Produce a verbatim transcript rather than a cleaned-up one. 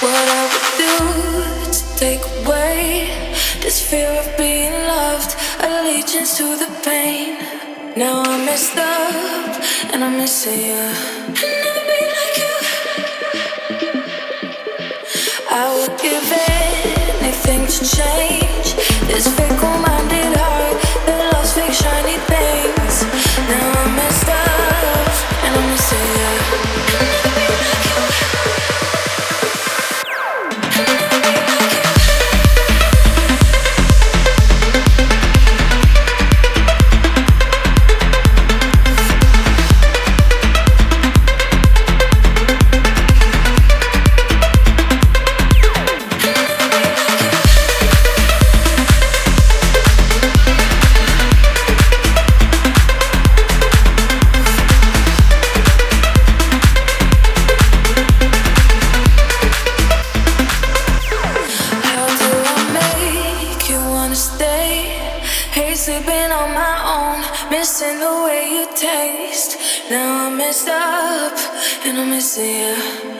What I would do to take away this fear of being loved, allegiance to the pain. Now I'm messed up and I'm missing you. I'll never be like you. I would give anything to change this fickle-minded heart that loves fake shiny things. Now I'm messed up and I'm missing you. I'll never be like you. Sleeping on my own, missing the way you taste. Now I'm messed up and I'm missing you.